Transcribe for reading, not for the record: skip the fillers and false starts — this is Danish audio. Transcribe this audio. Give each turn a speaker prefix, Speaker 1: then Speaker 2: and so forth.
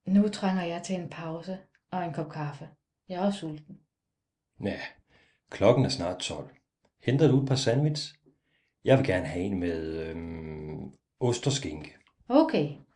Speaker 1: Nu trænger jeg til en pause og en kop kaffe. Jeg er også sulten.
Speaker 2: Ja, klokken er snart 12. Henter du et par sandwich? Jeg vil gerne have en med ost og skinke.
Speaker 1: Okay,